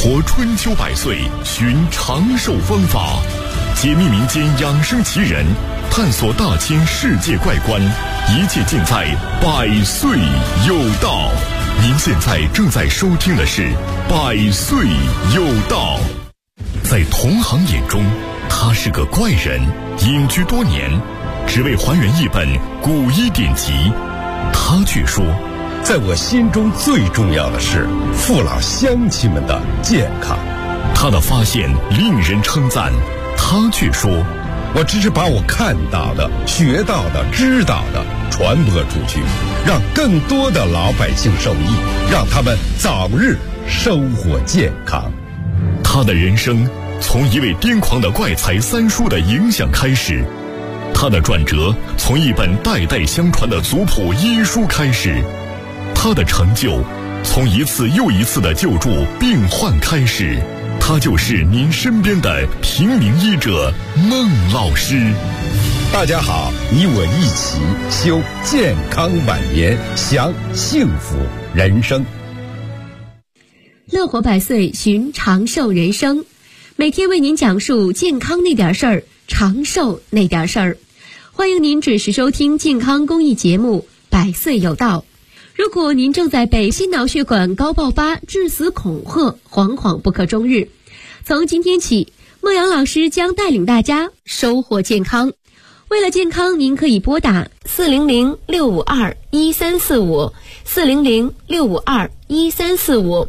活春秋百岁，寻长寿方法，解密民间养生奇人，探索大千世界怪观，一切尽在百岁有道。您现在正在收听的是百岁有道。在同行眼中，他是个怪人，隐居多年，只为还原一本古医典籍。他却说， 在我心中最重要的是父老乡亲们的健康。 他的发现令人称赞，他却说， 我只是把我看到的、学到的、知道的传播出去，让更多的老百姓受益，让他们早日收获健康。 他的人生从一位癫狂的怪才三叔的影响开始，他的转折从一本代代相传的族谱医书开始，他的成就从一次又一次的救助病患开始。他就是您身边的平民医者孟老师。 大家好，你我一起修健康晚年，享幸福人生。 乐活百岁，寻长寿人生，每天为您讲述健康那点事儿，长寿那点事儿。欢迎您准时收听健康公益节目《百岁有道》。如果您正在被心脑血管高爆发、致死恐吓，惶惶不可终日，从今天起，孟阳老师将带领大家收获健康。为了健康，您可以拨打400-652-1345 400-652-1345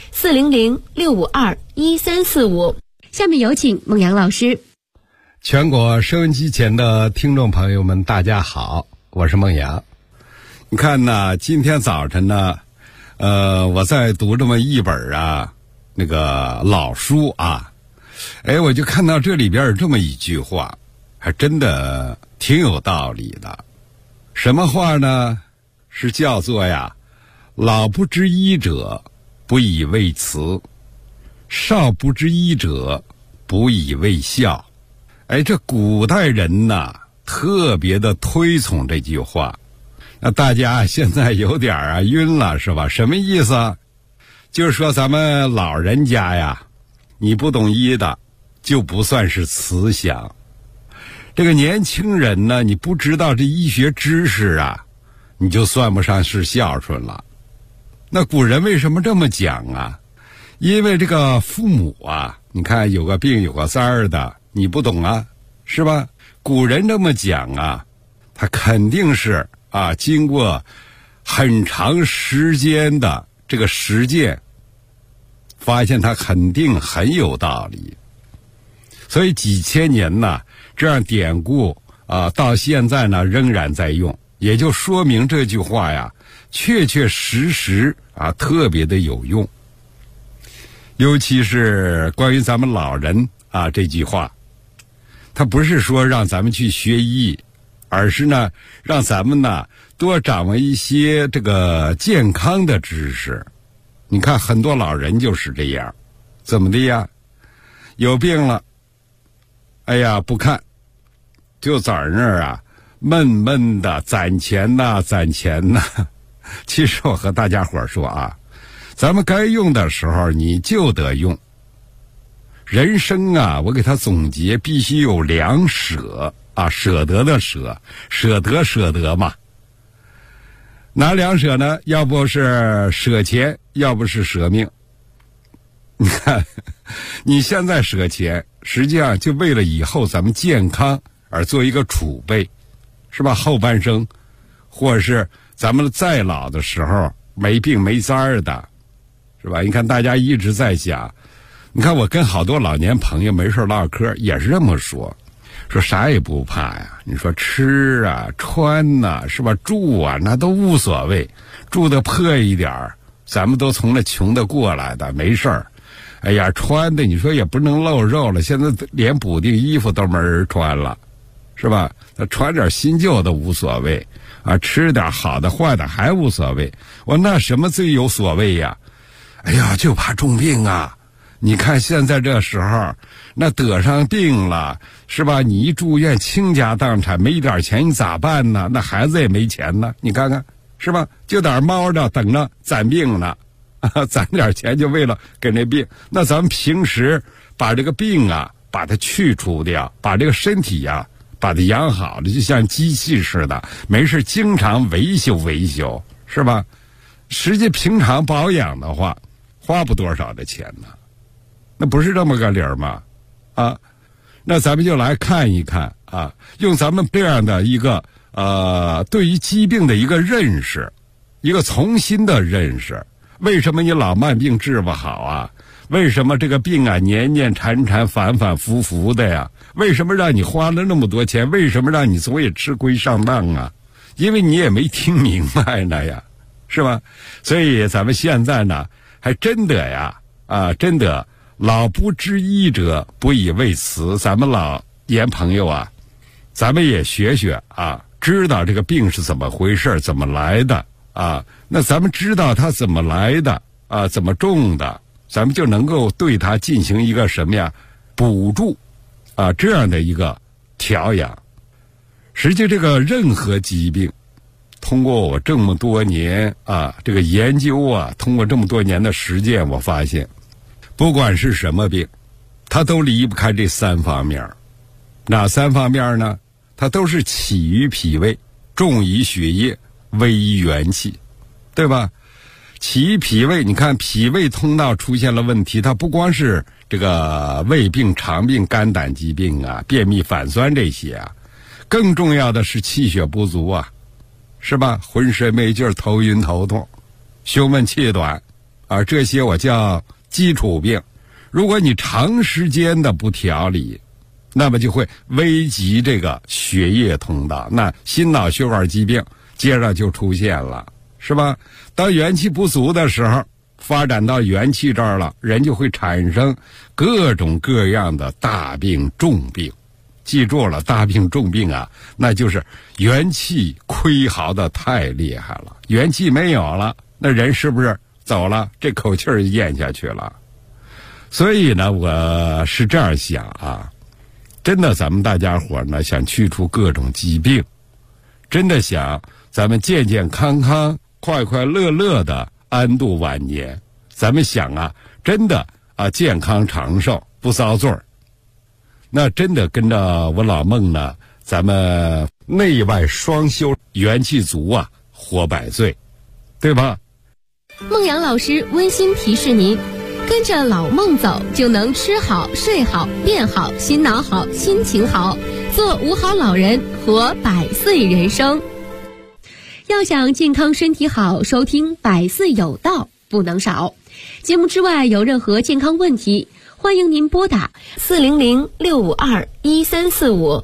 400-652-1345。下面有请孟阳老师。 全国收音机前的听众朋友们，大家好，我是孟阳。你看呢，今天早晨呢，我在读这么一本那个老书啊，我就看到这里边有这么一句话，还真的挺有道理的。什么话呢？是叫做老不知医者，不以为辞；少不知医者，不以为笑。这古代人特别的推崇这句话。那大家现在有点晕了是吧？什么意思啊？就是说咱们老人家你不懂医的就不算是慈祥。这个年轻人呢，你不知道这医学知识你就算不上是孝顺了。那古人为什么这么讲啊？因为这个父母你看有个病有个灾儿的，你不懂是吧？古人这么讲他肯定是经过很长时间的这个实践，发现他肯定很有道理。所以几千年这样典故到现在仍然在用，也就说明这句话确确实实特别的有用。尤其是关于咱们老人这句话，他不是说让咱们去学医，而是呢让咱们多掌握一些这个健康的知识。你看很多老人就是这样，怎么的呀？有病了，不看，就在那儿闷闷的攒钱攒钱其实我和大家伙说咱们该用的时候你就得用。人生我给他总结，必须有两舍舍得的舍，舍得嘛。哪两舍呢？要不是舍钱，要不是舍命。你看你现在舍钱，实际上就为了以后咱们健康而做一个储备，是吧？后半生或者是咱们再老的时候没病没灾儿的，是吧？你看大家一直在想，你看我跟好多老年朋友没事唠嗑也是这么说啥也不怕你说吃穿是吧，住那都无所谓，住的破一点咱们都从那穷的过来的，没事儿。穿的你说也不能露肉了，现在连补丁衣服都没人穿了，是吧？穿点新旧的无所谓吃点好的坏的还无所谓。那什么最有所谓呀？就怕重病你看现在这时候那得上病了，是吧？你一住院倾家荡产，没点钱你咋办呢？那孩子也没钱呢，你看看是吧？就在那猫着等着攒病呢攒点钱就为了给那病。那咱们平时把这个病啊，把它去除掉，把这个身体呀，把它养好了，就像机器似的，没事经常维修，是吧？实际平常保养的话，花不多少的钱呢，那不是这么个理儿吗？啊，那咱们就来看一看啊，用咱们这样的一个对于疾病的一个认识，一个重新的认识。为什么你老慢病治不好啊？为什么这个病啊年年缠缠反反复复的呀？为什么让你花了那么多钱？为什么让你总也吃亏上当啊？因为你也没听明白呢呀，是吧？所以咱们现在呢，还真的呀真的老不知医者，不以为辞。咱们老年朋友啊，咱们也学学啊，知道这个病是怎么回事，怎么来的啊？那咱们知道它怎么来的啊，怎么种的，咱们就能够对它进行一个什么呀补助啊，这样的一个调养。实际这个任何疾病，通过我这么多年啊这个研究啊，通过这么多年的实践，我发现不管是什么病，它都离不开这3方面。哪3方面呢？它都是起于脾胃，重于血液，微于元气，对吧？起于脾胃，你看脾胃通道出现了问题，它不光是这个胃病、肠病、肝胆疾病啊、便秘、反酸这些啊，更重要的是气血不足啊，是吧？浑身没劲儿、头晕头痛、胸闷气短啊，这些我叫基础病。如果你长时间的不调理，那么就会危及这个血液通道，那心脑血管疾病接着就出现了，是吧？当元气不足的时候，发展到元气这儿了，人就会产生各种各样的大病重病。记住了，大病重病啊，那就是元气亏耗的太厉害了，元气没有了，那人是不是走了？这口气儿咽下去了。所以呢，我是这样想啊，真的咱们大家伙呢想去除各种疾病，真的想咱们健健康康、快快乐乐的安度晚年，咱们想啊，真的啊健康长寿不遭罪儿，那真的跟着我老孟呢，咱们内外双修，元气足啊，活百岁，对吧？ 孟阳老师温馨提示您，跟着老孟走，就能吃好、睡好、变好、心脑好、心情好，做5好老人，活100岁人生。要想健康身体好，收听100岁有道不能少。节目之外有任何健康问题，欢迎您拨打400-652-1345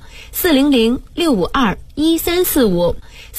400-652-1345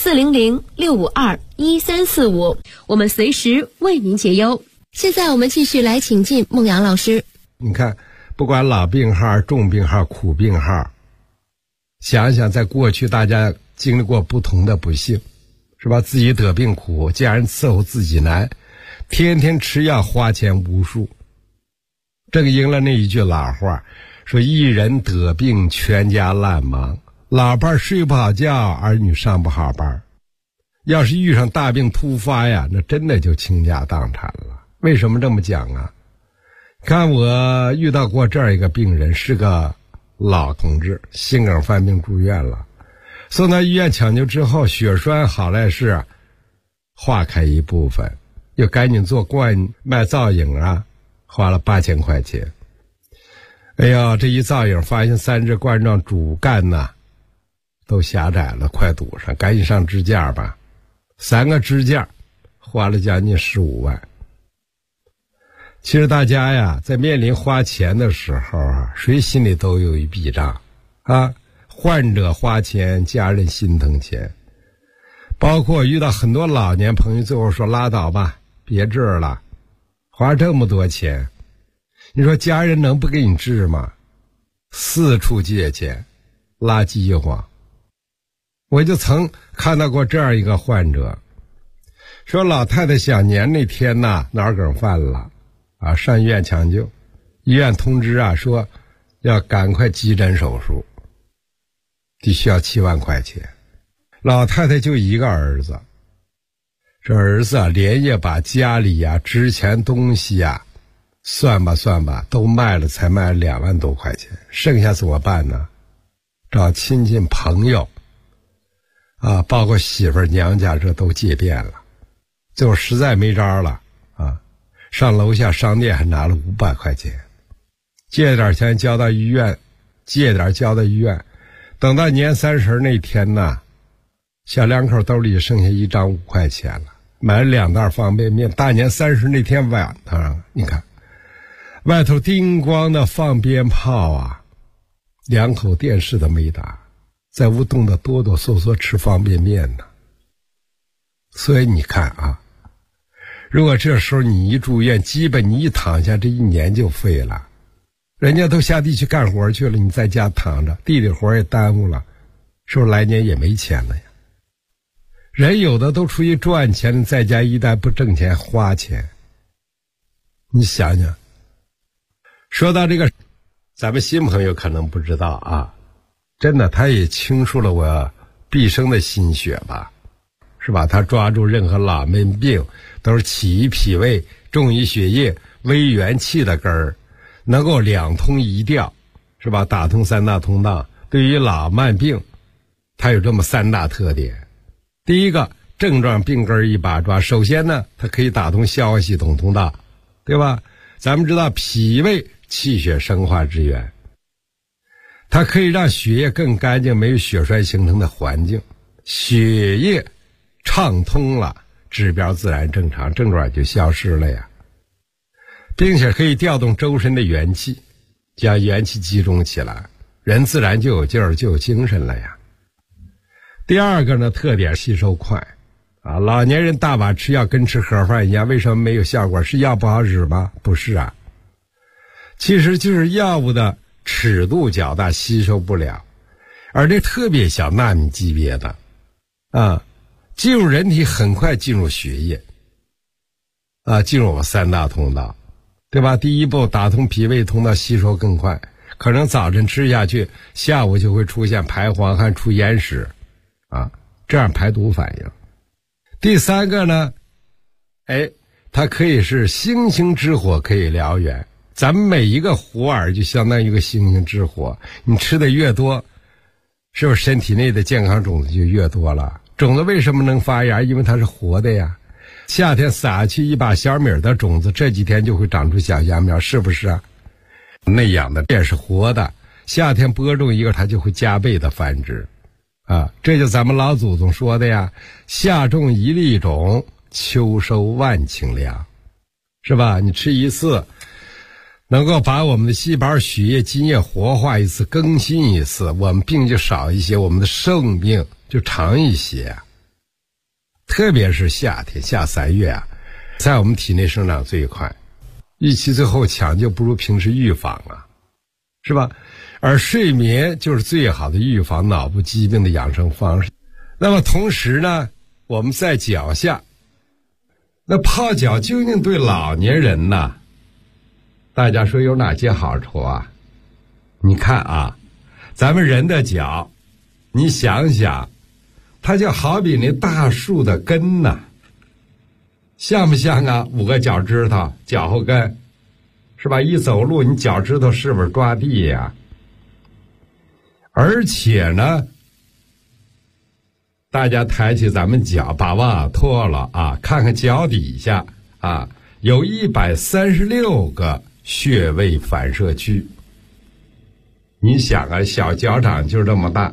400-652-1345，我们随时为您解忧。现在我们继续来请进孟阳老师。 你看，不管老病号、重病号、苦病号，想想在过去大家经历过不同的不幸，是吧？自己得病苦，家人伺候自己难，天天吃药花钱无数。正应了那一句老话，说一人得病全家烂忙，老伴睡不好觉，儿女上不好班。要是遇上大病突发呀，那真的就倾家荡产了。为什么这么讲啊？看我遇到过这样一个病人，是个老同志，心梗犯病住院了，送到医院抢救之后，血栓好赖是化开一部分，又赶紧做冠脉造影啊，花了8000块钱。哎呀，这一造影发现3支冠状主干呐都狭窄了，快堵上，赶紧上支架吧。3个支架花了将近15万。其实大家呀，在面临花钱的时候啊，谁心里都有一笔账啊。患者花钱，家人心疼钱。包括遇到很多老年朋友，最后说拉倒吧，别治了，花这么多钱，你说家人能不给你治吗？四处借钱，拉饥荒。我就曾看到过这样一个患者，说老太太小年那天呐，脑梗犯了啊，上医院抢救，医院通知啊，说要赶快急诊手术，得需要7万块钱。老太太就一个儿子， 这儿子连夜把家里呀值钱东西呀算吧都卖了，才卖2万多块钱，剩下怎么办呢？找亲戚朋友啊，包括媳妇儿娘家这都借遍了，最后实在没招了啊，上楼下商店还拿了500块钱，借点钱交到医院，等到年30那天呢，小两口兜里剩下1张5块钱了，买了2袋方便面。大年30那天晚上，你看外头叮咣的放鞭炮啊，2口电视都没打，在屋冻得哆哆嗦嗦吃方便面呢。所以你看啊，如果这时候你一住院，基本你一躺下，这1年就废了。人家都下地去干活去了，你在家躺着，地里活也耽误了，是不是来年也没钱了呀？人有的都出去赚钱，在家一旦不挣钱花钱。你想想，说到这个，咱们新朋友可能不知道啊，真的他也倾注了我毕生的心血吧，是吧？他抓住任何老闷病都是起于脾胃，重于血液，微元气的根儿，能够2通1调，是吧？打通3大通道。对于老慢病，它有这么3大特点。第一个，症状病根一把抓。首先呢，它可以打通消化系统通道，对吧？咱们知道脾胃气血生化之源，它可以让血液更干净，没有血栓形成的环境，血液畅通了，指标自然正常，症状就消失了呀。并且可以调动周身的元气，将元气集中起来，人自然就有劲儿，就有精神了呀。第二个呢，特点吸收快啊，老年人大把吃药跟吃盒饭一样，为什么没有效果？是药不好使吗？不是啊，其实就是药物的尺度较大，吸收不了，而这特别小纳米级别的啊，进入人体很快进入血液啊，进入我们3大通道，对吧？第一步打通脾胃通道，吸收更快，可能早晨吃下去，下午就会出现排黄汗、出眼屎啊，这样排毒反应。第3个呢，它可以是星星之火，可以燎原。咱们每一个火耳就相当于一个星星之火，你吃的越多，是不是身体内的健康种子就越多了？种子为什么能发芽？因为它是活的呀。夏天撒去一把小米的种子，这几天就会长出小芽苗，是不是啊？内养的也是活的，夏天播种一个，它就会加倍的繁殖啊，这就咱们老祖宗说的呀，夏种1粒种，秋收万顷粮，是吧？你吃一次，能够把我们的细胞、血液、津液活化一次，更新一次，我们病就少一些，我们的寿命就长一些。特别是夏天下3月啊，在我们体内生长最快，预期最后抢救不如平时预防啊，是吧？而睡眠就是最好的预防脑部疾病的养生方式。那么同时呢，我们在脚下，那泡脚究竟对老年人呢，大家说有哪些好处啊？你看啊，咱们人的脚，你想想，它就好比那大树的根呐，像不像啊？5个脚趾头，脚后跟，是吧？一走路，你脚趾头是不是抓地呀？而且呢，大家抬起咱们脚，把袜子脱了啊，看看脚底下啊，有136个穴位反射区。你想啊，小脚掌就这么大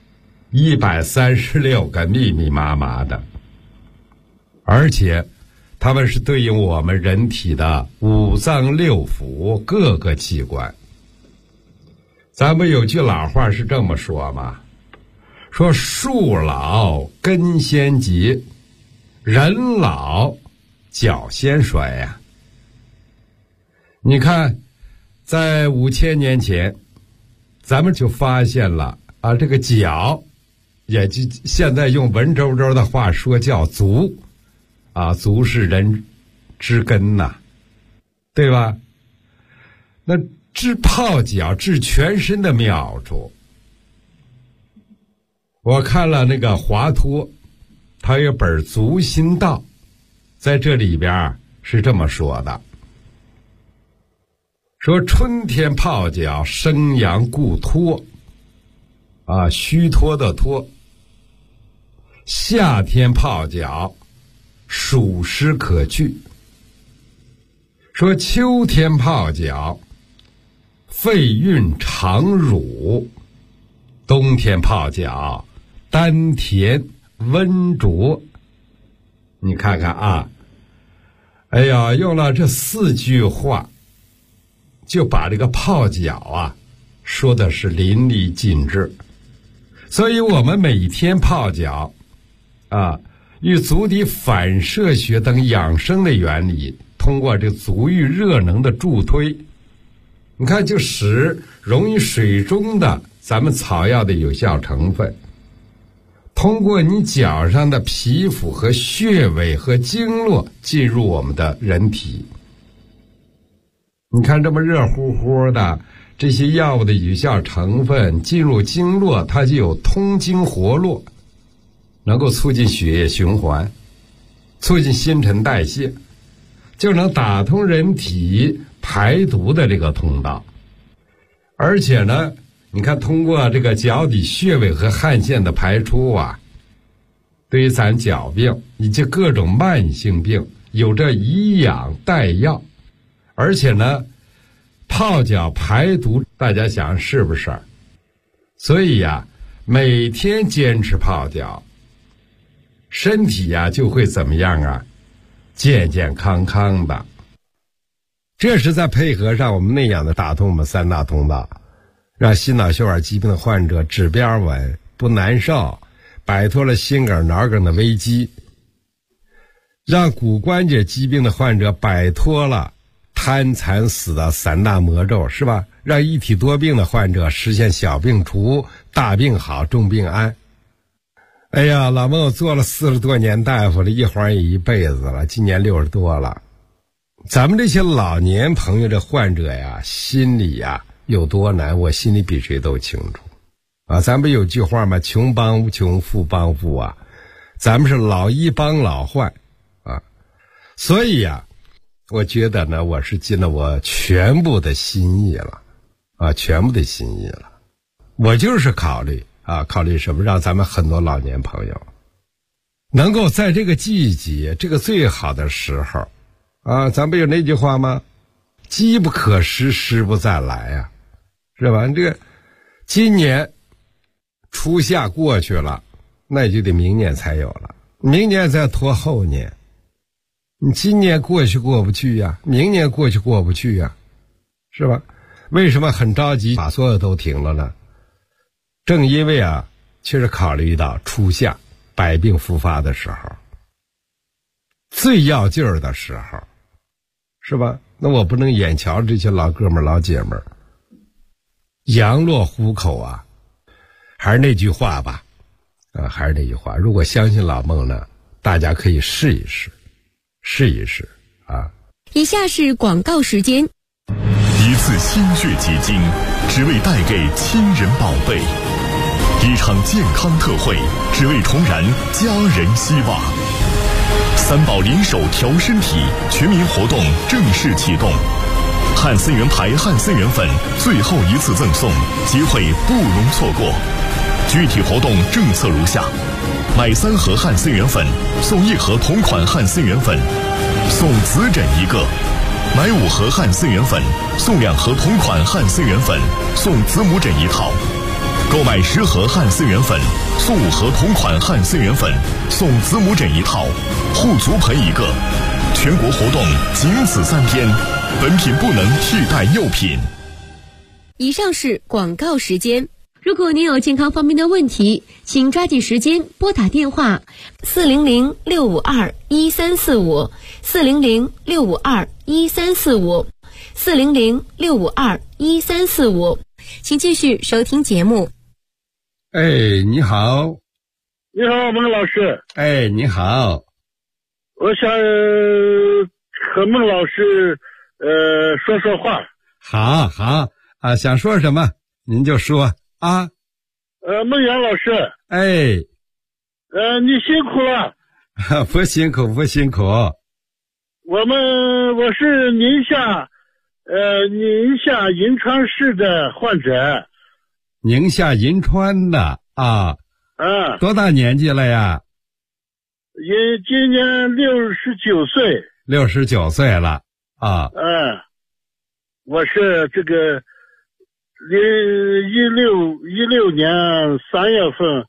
，136个密密麻麻的，而且它们是对应我们人体的5脏6腑各个器官。咱们有句老话是这么说嘛，说树老根先结，人老脚先衰呀。你看，在5000年前，咱们就发现了啊，这个脚，也就现在用文绉绉的话说叫足，啊，足是人之根呐，对吧？那治泡脚治全身的妙处，我看了那个华佗，他有本《足心道》， 在这里边是这么说的，说春天泡脚生阳固脱啊，虚脱的脱；夏天泡脚暑湿可去。说秋天泡脚肺运常濡，冬天泡脚丹田温浊。你看看啊，哎呀，用了这4句话就把这个泡脚啊说的是淋漓尽致。所以我们每天泡脚啊，与足底反射学等养生的原理，通过这足浴热能的助推，你看就使溶于水中的咱们草药的有效成分通过你脚上的皮肤和穴位和经络进入我们的人体。你看这么热乎乎的这些药物的有效成分进入经络，它就有通经活络，能够促进血液循环，促进新陈代谢，就能打通人体排毒的这个通道。而且呢，你看通过这个脚底穴位和汗腺的排出啊，对于咱脚病以及各种慢性病有着以养代药。而且呢，泡脚排毒，大家想是不是？所以呀，每天坚持泡脚，身体呀就会怎么样啊？健健康康的。这是再配合上我们内养的打通我们3大通道，让心脑血管疾病的患者指标稳，不难受，摆脱了心梗脑梗的危机，让骨关节疾病的患者摆脱了瘫残死的3大魔咒，是吧？让一体多病的患者实现小病除，大病好，重病安。哎呀，老孟做了40多年大夫了，一晃也一辈子了，今年60多了。咱们这些老年朋友的患者呀，心里呀有多难，我心里比谁都清楚啊。咱不有句话吗？穷帮穷，富帮富啊。咱们是老医帮老患啊。所以呀，我觉得呢，我是尽了我全部的心意了啊，全部的心意了。我就是考虑什么，让咱们很多老年朋友能够在这个季节，这个最好的时候啊，咱不有那句话吗？机不可失，失不再来啊，是吧？这个今年初夏过去了，那就得明年才有了，明年再拖后年。你今年过去过不去呀，明年过去过不去呀，是吧？为什么很着急把所有都停了呢？正因为啊，确实考虑到初夏百病复发的时候，最要劲儿的时候，是吧？那我不能眼瞧这些老哥们儿老姐们儿羊落虎口啊。还是那句话吧，还是那句话，如果相信老孟呢，大家可以试一试啊。 以下是广告时间。 一次心血结晶，只为带给亲人宝贝；一场健康特惠，只为重燃家人希望。3宝联手调身体全民活动正式启动，汉森源牌汉森源粉最后一次赠送，机会不容错过。具体活动政策如下：买3盒汉森源粉送1盒同款汉森源粉，送紫疹1个；买5盒汉森源粉送2盒同款汉森源粉，送子母疹1套；购买10盒汉森源粉送5盒同款汉森源粉，送子母疹1套，护足盆1个。全国活动仅此3天，本品不能替代药品。 以上是广告时间。如果您有健康方面的问题，请抓紧时间拨打电话400-652-1345 400-652-1345 400-652-1345。请继续收听节目。 哎，你好。 你好，孟老师。 哎，你好。 我想和孟老师说说话。 好啊，想说什么您就说啊。 孟阳老师。 哎。 你辛苦了。 不辛苦。 我是宁夏银川市的患者。 宁夏银川的啊。 啊。 多大年纪了呀？ 今年69岁。 69岁了啊。 我是这个16年3月份，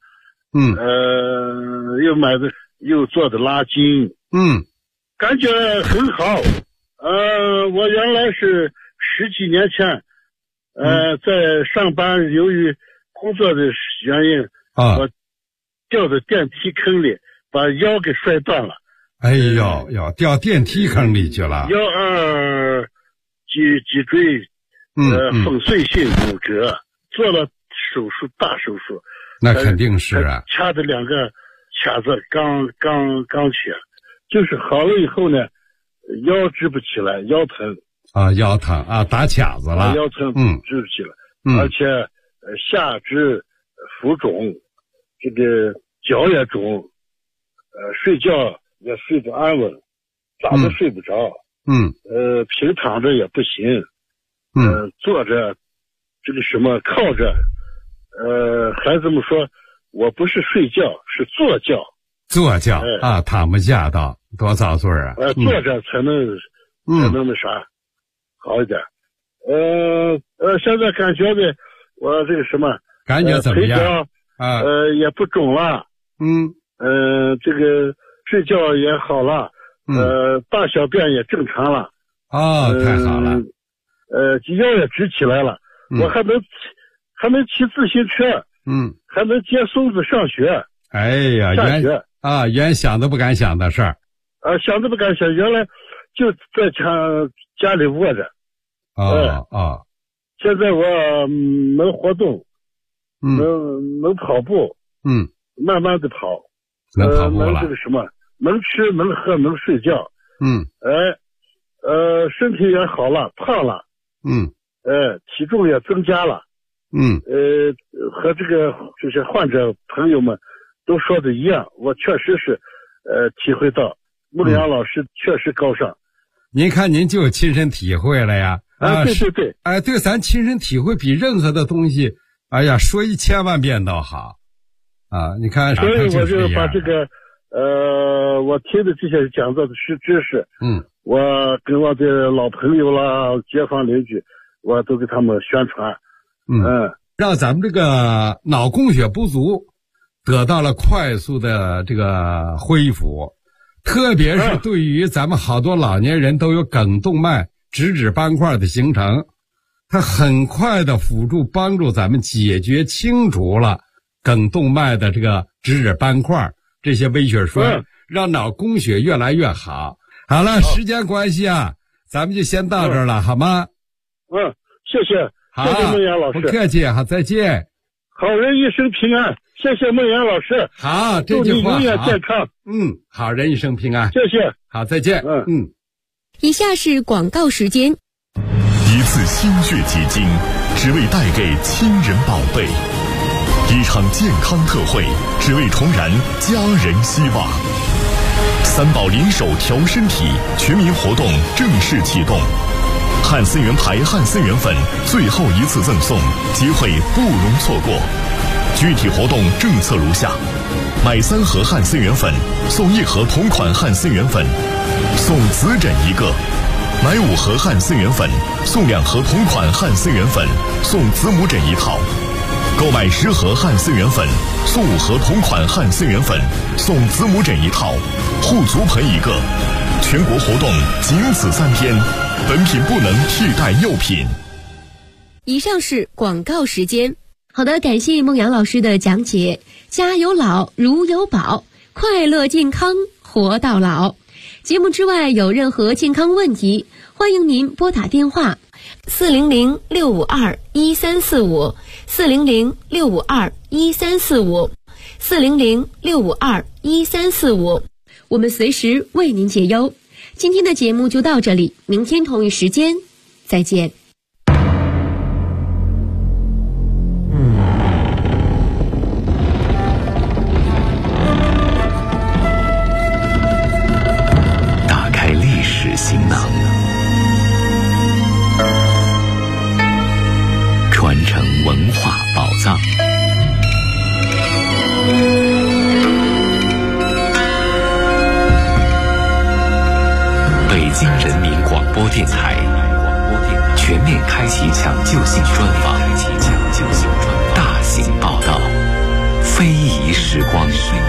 又做的拉筋，感觉很好。我原来是10几年前，在上班，由于工作的原因，我掉到电梯坑里，把腰给摔断了。 哎呦，掉电梯坑里去了。 腰二脊椎粉碎性骨折，做了手术，大手术。 那肯定是啊。 掐的2个卡子刚切，就是好了以后呢，腰直不起来，腰疼。 腰疼啊，打卡子了。 腰疼，直不起来，而且下肢浮肿，这个脚也肿，睡觉也睡不安稳，咋都睡不着。平躺着也不行。坐着这个靠着，孩子们说我不是睡觉，是坐觉。坐觉躺不下到多早岁啊？坐着才能那啥好一点。现在感觉的我这个感觉怎么样？也不肿了。这个睡觉也好了。大小便也正常了。太好了。腰也直起来了。我还能骑自行车。还能接孙子上学。哎呀，原想都不敢想的事儿。想都不敢想，原来就在家里窝着。现在我能活动，能跑步，慢慢的跑，能跑步了，能能吃能喝能睡觉。身体也好了，胖了。体重也增加了。和这些患者朋友们都说的一样，我确实是体会到孟阳老师确实高尚。您看您就亲身体会了呀。对。对，咱亲身体会比任何的东西，说1000万遍都好。你看，所以我就把这个我听的这些讲座的知识，我跟我的老朋友啦、街坊邻居，我都给他们宣传。让咱们这个脑供血不足得到了快速的这个恢复，特别是对于咱们好多老年人都有梗动脉直指斑块的形成，它很快的辅助帮助咱们解决清除了梗动脉的这个直指斑块这些微血栓，让脑供血越来越好。好了，时间关系咱们就先到这儿了，好吗？谢谢。好，谢谢孟阳老师。不客气，好，再见。好人一生平安，谢谢孟阳老师。好，这句话祝你永远健康。好人一生平安。谢谢。好，再见。 以下是广告时间。 一次心血结晶，只为带给亲人宝贝；一场健康特惠，只为重燃家人希望。3宝联手调身体全民活动正式启动。汉森源牌汉森源粉最后一次赠送，机会不容错过。具体活动政策如下：买3盒汉森源粉送1盒同款汉森源粉，送子枕1个；买5盒汉森源粉送2盒同款汉森源粉，送子母枕1套；购买10盒汉森源粉送5盒同款汉森源粉，送子母枕1套，护足盆1个。全国活动仅此3天，本品不能替代药品。 以上是广告时间。好的，感谢孟阳老师的讲解。家有老，如有宝，快乐健康活到老。节目之外有任何健康问题，欢迎您拨打电话400-652-1345 400-652-1345 400-652-1345，我们随时为您解忧。今天的节目就到这里，明天同一时间再见。 打开历史， 电台全面开启抢救性专访，大型报道，非遗时光。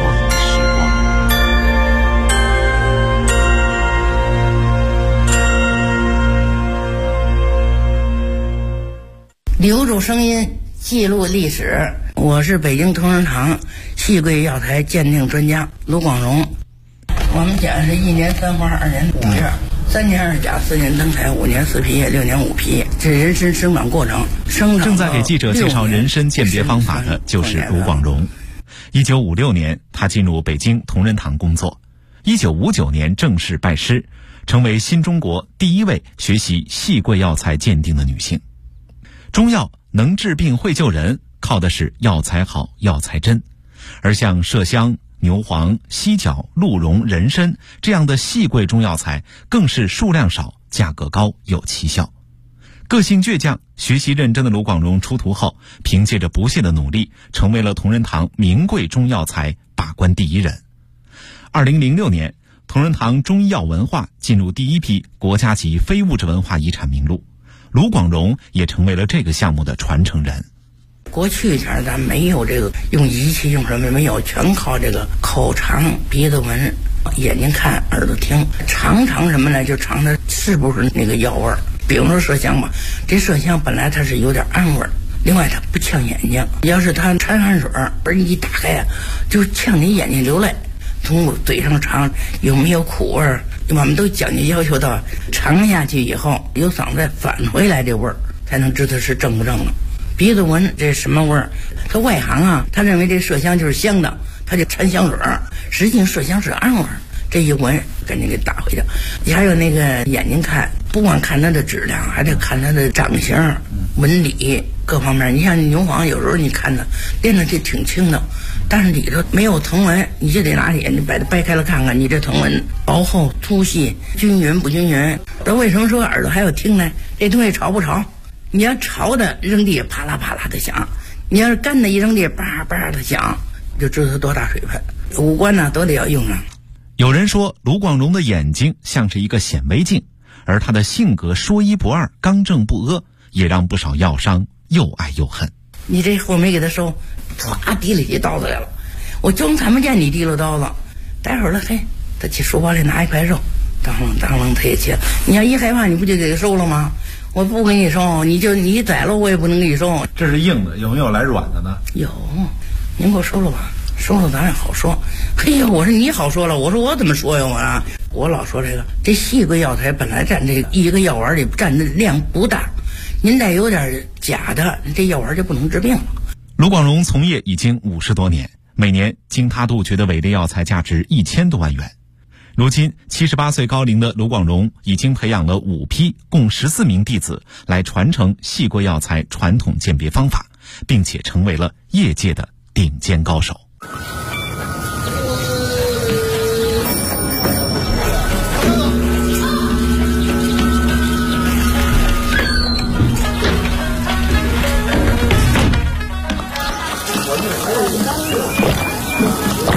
留住声音，记录历史。我是北京同仁堂细桂药材鉴定专家卢广荣。我们讲是1年3花2年5叶，3年2甲4年登台5年4皮叶6年5皮叶，这人参生长过程。 正在给记者介绍人参鉴别方法的就是卢广荣。1956年，他进入北京同仁堂工作。1959年正式拜师，成为新中国第1位学习细桂药材鉴定的女性。中药能治病会救人，靠的是药材好、药材真。而像麝香、牛黄、犀角、鹿茸、人参这样的细桂中药材，更是数量少、价格高、有奇效。个性倔强、学习认真的卢广荣出徒后，凭借着不懈的努力，成为了同仁堂名贵中药材把关第1人。2006年，同仁堂中医药文化进入第1批国家级非物质文化遗产名录，卢广荣也成为了这个项目的传承人。 过去前咱没有这个用仪器用什么没有，全靠这个口尝、鼻子闻、眼睛看、耳朵听，尝什么呢？就尝它是不是那个药味儿。比如说麝香吧，这麝香本来它是有点暗味儿，另外它不呛眼睛。要是它掺汗水儿一打开啊，就呛你眼睛流泪。从嘴上尝有没有苦味儿，我们都讲究要求到尝下去以后由嗓子返回来这味儿，才能知道是正不正了。鼻子闻这什么味儿？他外行啊，他认为这麝香就是香的，他就掺香水儿，实际上麝香是暗味儿。这一闻赶紧给打回去。还有那个眼睛看，不光看它的质量，还得看它的长相、纹理各方面。你像牛黄，有时候你看它练的就挺轻的，但是里头没有藤纹，你就得拿眼睛把它掰开了看看，你这藤纹薄厚、粗细、均匀不均匀。那为什么说耳朵还要听呢？这东西潮不潮？你要潮的扔地啪啦啪啦的响，你要是干的一扔地叭叭的响，就知道它多大水分。五官呢都得要用上。 有人说卢广荣的眼睛像是一个显微镜，而他的性格说一不二、刚正不阿，也让不少药商又爱又恨。 你这货没给他收，唰提了起刀子来了，我就看不见你提了刀子。待会儿了，嘿，他去书包里拿一块肉，当啷他也切。你要一害怕，你不就给他收了吗？我不给你收，你宰了我也不能给你收。 这是硬的，有没有来软的呢？ 有，您给我收了吧，收了咱也好说。嘿呀，我说你好说了，我说我怎么说呀？我老说这细桂药材本来占这一个药丸里占的量不大，您再有点假的，这药丸就不能治病了。 卢广荣从业已经50多年，每年经他杜绝的伪劣药材价值1000多万元。如今78岁高龄的卢广荣已经培养了5批共14名弟子来传承细桂药材传统鉴别方法，并且成为了业界的顶尖高手。